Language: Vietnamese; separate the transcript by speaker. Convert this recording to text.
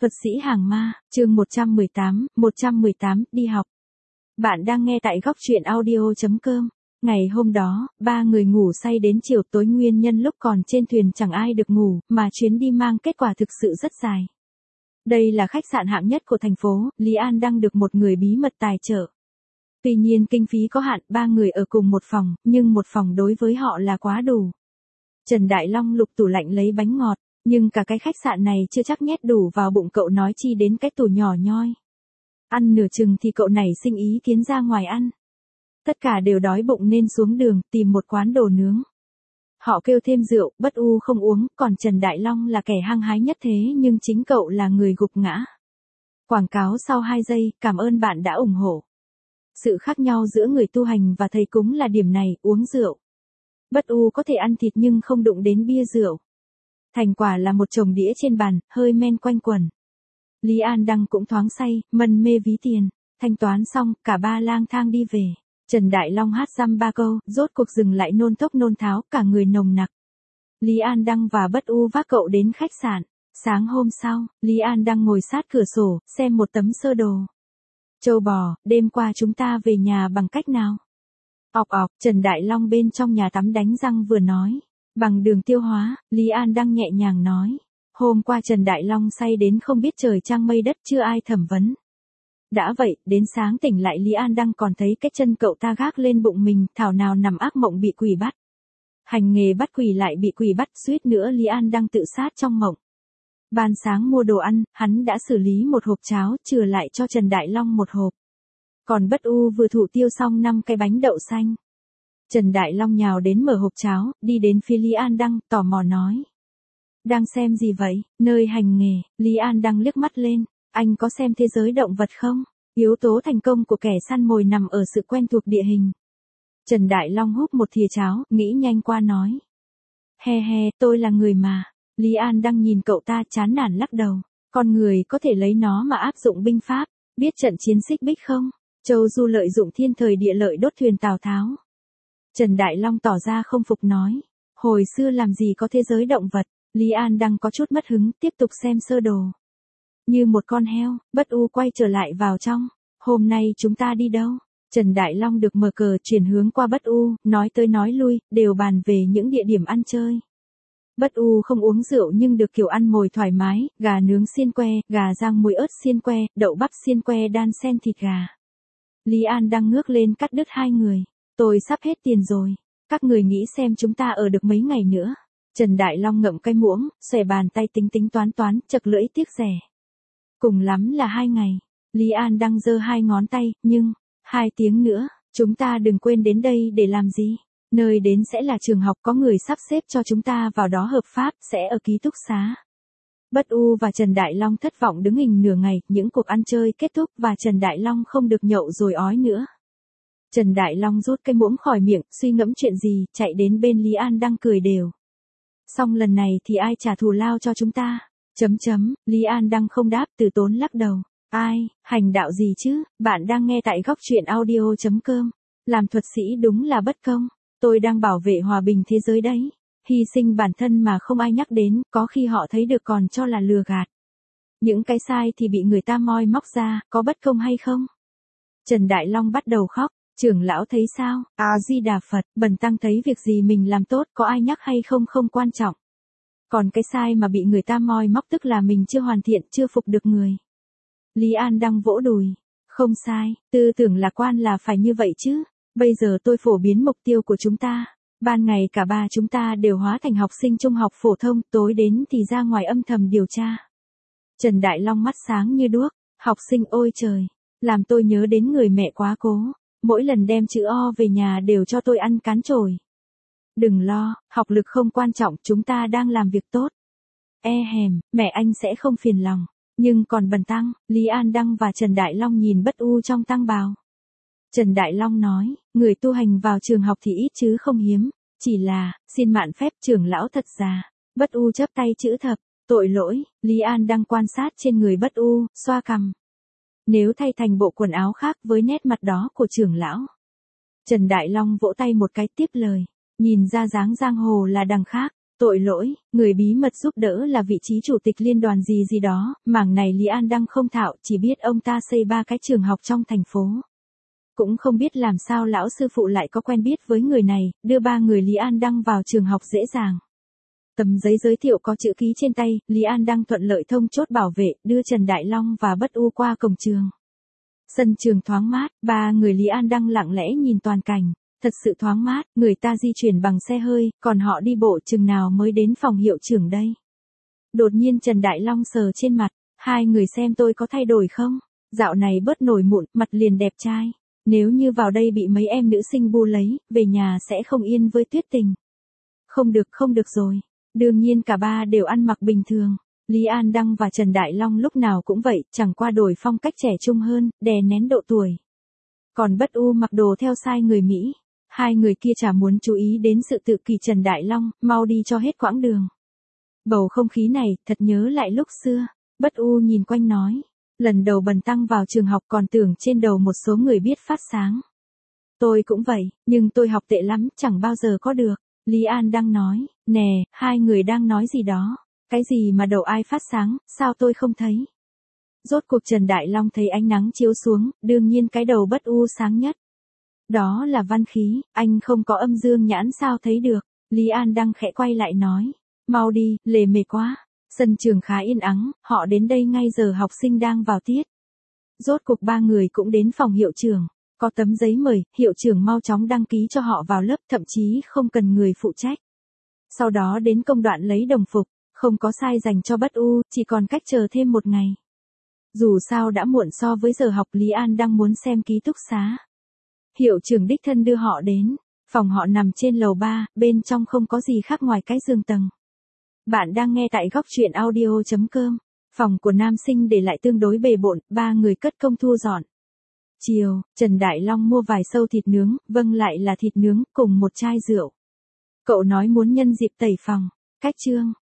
Speaker 1: Thuật sĩ hàng ma, chương 118, đi học. Bạn đang nghe tại góc truyện audio.com. Ngày hôm đó, ba người ngủ say đến chiều tối nguyên nhân lúc còn trên thuyền chẳng ai được ngủ, mà chuyến đi mang kết quả thực sự rất dài. Đây là khách sạn hạng nhất của thành phố, Lý An đang được một người bí mật tài trợ. Tuy nhiên kinh phí có hạn, ba người ở cùng một phòng, nhưng một phòng đối với họ là quá đủ. Trần Đại Long lục tủ lạnh lấy bánh ngọt, nhưng cả cái khách sạn này chưa chắc nhét đủ vào bụng cậu, nói chi đến cái tủ nhỏ nhoi. Ăn nửa chừng thì cậu nảy sinh ý kiến ra ngoài ăn. Tất cả đều đói bụng nên xuống đường tìm một quán đồ nướng. Họ kêu thêm rượu, Bất U không uống, còn Trần Đại Long là kẻ hăng hái nhất thế nhưng chính cậu là người gục ngã. Quảng cáo sau 2 giây, cảm ơn bạn đã ủng hộ. Sự khác nhau giữa người tu hành và thầy cúng là điểm này, uống rượu. Bất U có thể ăn thịt nhưng không đụng đến bia rượu. Thành quả là một chồng đĩa trên bàn, hơi men quanh quẩn. Lý An Đăng cũng thoáng say, mân mê ví tiền. Thanh toán xong, cả ba lang thang đi về. Trần Đại Long hát dăm ba câu, rốt cuộc dừng lại nôn thốc nôn tháo, cả người nồng nặc. Lý An Đăng và Bất U vác cậu đến khách sạn. Sáng hôm sau, Lý An Đăng ngồi sát cửa sổ, xem một tấm sơ đồ. Châu bò, đêm qua chúng ta về nhà bằng cách nào? Ọc ọc, Trần Đại Long bên trong nhà tắm đánh răng vừa nói. Bằng đường tiêu hóa, Lý An Đăng nhẹ nhàng nói. Hôm qua Trần Đại Long say đến không biết trời trăng mây đất, chưa ai thẩm vấn. Đã vậy, đến sáng tỉnh lại Lý An Đăng còn thấy cái chân cậu ta gác lên bụng mình, thảo nào nằm ác mộng bị quỷ bắt. Hành nghề bắt quỷ lại bị quỷ bắt, suýt nữa Lý An Đăng tự sát trong mộng. Ban sáng mua đồ ăn, hắn đã xử lý một hộp cháo, chừa lại cho Trần Đại Long một hộp. Còn Bất U vừa thủ tiêu xong 5 cái bánh đậu xanh. Trần Đại Long nhào đến mở hộp cháo, đi đến phía Lý An Đăng, tò mò nói. Đang xem gì vậy? Nơi hành nghề. Lý An Đăng liếc mắt lên. Anh có xem thế giới động vật không? Yếu tố thành công của kẻ săn mồi nằm ở sự quen thuộc địa hình. Trần Đại Long húp một thìa cháo, nghĩ nhanh qua nói. He he, tôi là người mà. Lý An Đăng nhìn cậu ta chán nản lắc đầu. Con người có thể lấy nó mà áp dụng binh pháp. Biết trận chiến Xích Bích không? Châu Du lợi dụng thiên thời địa lợi đốt thuyền Tào Tháo. Trần Đại Long tỏ ra không phục nói. Hồi xưa làm gì có thế giới động vật. Lý An Đăng có chút mất hứng, tiếp tục xem sơ đồ. Như một con heo, Bất U quay trở lại vào trong. Hôm nay chúng ta đi đâu? Trần Đại Long được mở cờ chuyển hướng qua Bất U, nói tới nói lui, đều bàn về những địa điểm ăn chơi. Bất U không uống rượu nhưng được kiểu ăn mồi thoải mái, gà nướng xiên que, gà rang muối ớt xiên que, đậu bắp xiên que đan xen thịt gà. Lý An Đăng ngước lên cắt đứt hai người. Tôi sắp hết tiền rồi. Các người nghĩ xem chúng ta ở được mấy ngày nữa. Trần Đại Long ngậm cái muỗng, xòe bàn tay tính toán, chật lưỡi tiếc rẻ. Cùng lắm là 2 ngày. Lý An Đăng giơ 2 ngón tay, nhưng, 2 tiếng nữa, chúng ta đừng quên đến đây để làm gì. Nơi đến sẽ là trường học, có người sắp xếp cho chúng ta vào đó hợp pháp, sẽ ở ký túc xá. Bất U và Trần Đại Long thất vọng đứng hình nửa ngày, những cuộc ăn chơi kết thúc và Trần Đại Long không được nhậu rồi ói nữa. Trần Đại Long rút cái muỗng khỏi miệng, suy ngẫm chuyện gì, chạy đến bên Lý An Đăng cười đều. Xong lần này thì ai trả thù lao cho chúng ta? Lý An Đăng không đáp, từ tốn lắc đầu. Ai, hành đạo gì chứ? Bạn đang nghe tại góc truyện audio.com. Làm thuật sĩ đúng là bất công. Tôi đang bảo vệ hòa bình thế giới đấy. Hy sinh bản thân mà không ai nhắc đến, có khi họ thấy được còn cho là lừa gạt. Những cái sai thì bị người ta moi móc ra, có bất công hay không? Trần Đại Long bắt đầu khóc. Trưởng lão thấy sao? A-di-đà Phật, bần tăng thấy việc gì mình làm tốt, có ai nhắc hay không không quan trọng. Còn cái sai mà bị người ta moi móc tức là mình chưa hoàn thiện, chưa phục được người. Lý An Đăng vỗ đùi. Không sai, tư tưởng lạc quan là phải như vậy chứ. Bây giờ tôi phổ biến mục tiêu của chúng ta. Ban ngày cả ba chúng ta đều hóa thành học sinh trung học phổ thông, tối đến thì ra ngoài âm thầm điều tra. Trần Đại Long mắt sáng như đuốc. Học sinh ôi trời. Làm tôi nhớ đến người mẹ quá cố. Mỗi lần đem chữ O về nhà đều cho tôi ăn cán chổi. Đừng lo, học lực không quan trọng, chúng ta đang làm việc tốt. Mẹ anh sẽ không phiền lòng. Nhưng còn bần tăng, Lý An Đăng và Trần Đại Long nhìn Bất U trong tăng bào. Trần Đại Long nói, người tu hành vào trường học thì ít chứ không hiếm. Chỉ là, xin mạn phép trưởng lão thật già. Bất U chắp tay chữ thập, tội lỗi. Lý An Đăng quan sát trên người Bất U, xoa cằm. Nếu thay thành bộ quần áo khác với nét mặt đó của trưởng lão. Trần Đại Long vỗ tay một cái tiếp lời. Nhìn ra dáng giang hồ là đằng khác. Tội lỗi, người bí mật giúp đỡ là vị trí chủ tịch liên đoàn gì gì đó, mảng này Lý An Đăng không thạo, chỉ biết ông ta xây 3 cái trường học trong thành phố. Cũng không biết làm sao lão sư phụ lại có quen biết với người này, đưa 3 người Lý An Đăng vào trường học dễ dàng. Tấm giấy giới thiệu có chữ ký trên tay, Lý An Đăng thuận lợi thông chốt bảo vệ, đưa Trần Đại Long và Bất U qua cổng trường. Sân trường thoáng mát, 3 người Lý An Đăng lặng lẽ nhìn toàn cảnh. Thật sự thoáng mát, người ta di chuyển bằng xe hơi, còn họ đi bộ chừng nào mới đến phòng hiệu trưởng đây. Đột nhiên Trần Đại Long sờ trên mặt, 2 người xem tôi có thay đổi không? Dạo này bớt nổi mụn, mặt liền đẹp trai. Nếu như vào đây bị mấy em nữ sinh bu lấy, về nhà sẽ không yên với Tuyết Tình. Không được rồi. Đương nhiên cả ba đều ăn mặc bình thường. Lý An Đăng và Trần Đại Long lúc nào cũng vậy, chẳng qua đổi phong cách trẻ trung hơn, đè nén độ tuổi. Còn Bất U mặc đồ theo style người Mỹ. 2 người kia chả muốn chú ý đến sự tự kỷ Trần Đại Long, mau đi cho hết quãng đường. Bầu không khí này, thật nhớ lại lúc xưa. Bất U nhìn quanh nói. Lần đầu bần tăng vào trường học còn tưởng trên đầu một số người biết phát sáng. Tôi cũng vậy, nhưng tôi học tệ lắm, chẳng bao giờ có được. Lý An đang nói, nè, 2 người đang nói gì đó. Cái gì mà đầu ai phát sáng, sao tôi không thấy? Rốt cuộc Trần Đại Long thấy ánh nắng chiếu xuống, đương nhiên cái đầu Bất U sáng nhất. Đó là văn khí, anh không có âm dương nhãn sao thấy được. Lý An Đăng khẽ quay lại nói. Mau đi, lề mề quá. Sân trường khá yên ắng, họ đến đây ngay giờ học sinh đang vào tiết. Rốt cuộc 3 người cũng đến phòng hiệu trưởng. Có tấm giấy mời, hiệu trưởng mau chóng đăng ký cho họ vào lớp, thậm chí không cần người phụ trách. Sau đó đến công đoạn lấy đồng phục, không có sai dành cho Bất U, chỉ còn cách chờ thêm 1 ngày. Dù sao đã muộn so với giờ học, Lý An đang muốn xem ký túc xá. Hiệu trưởng đích thân đưa họ đến, phòng họ nằm trên lầu 3, bên trong không có gì khác ngoài cái giường tầng. Bạn đang nghe tại góc truyện audio.com. Phòng của nam sinh để lại tương đối bề bộn, 3 người cất công thu dọn. Chiều, Trần Đại Long mua vài sâu thịt nướng, vâng lại là thịt nướng, cùng một chai rượu. Cậu nói muốn nhân dịp tẩy phòng. Cách chương.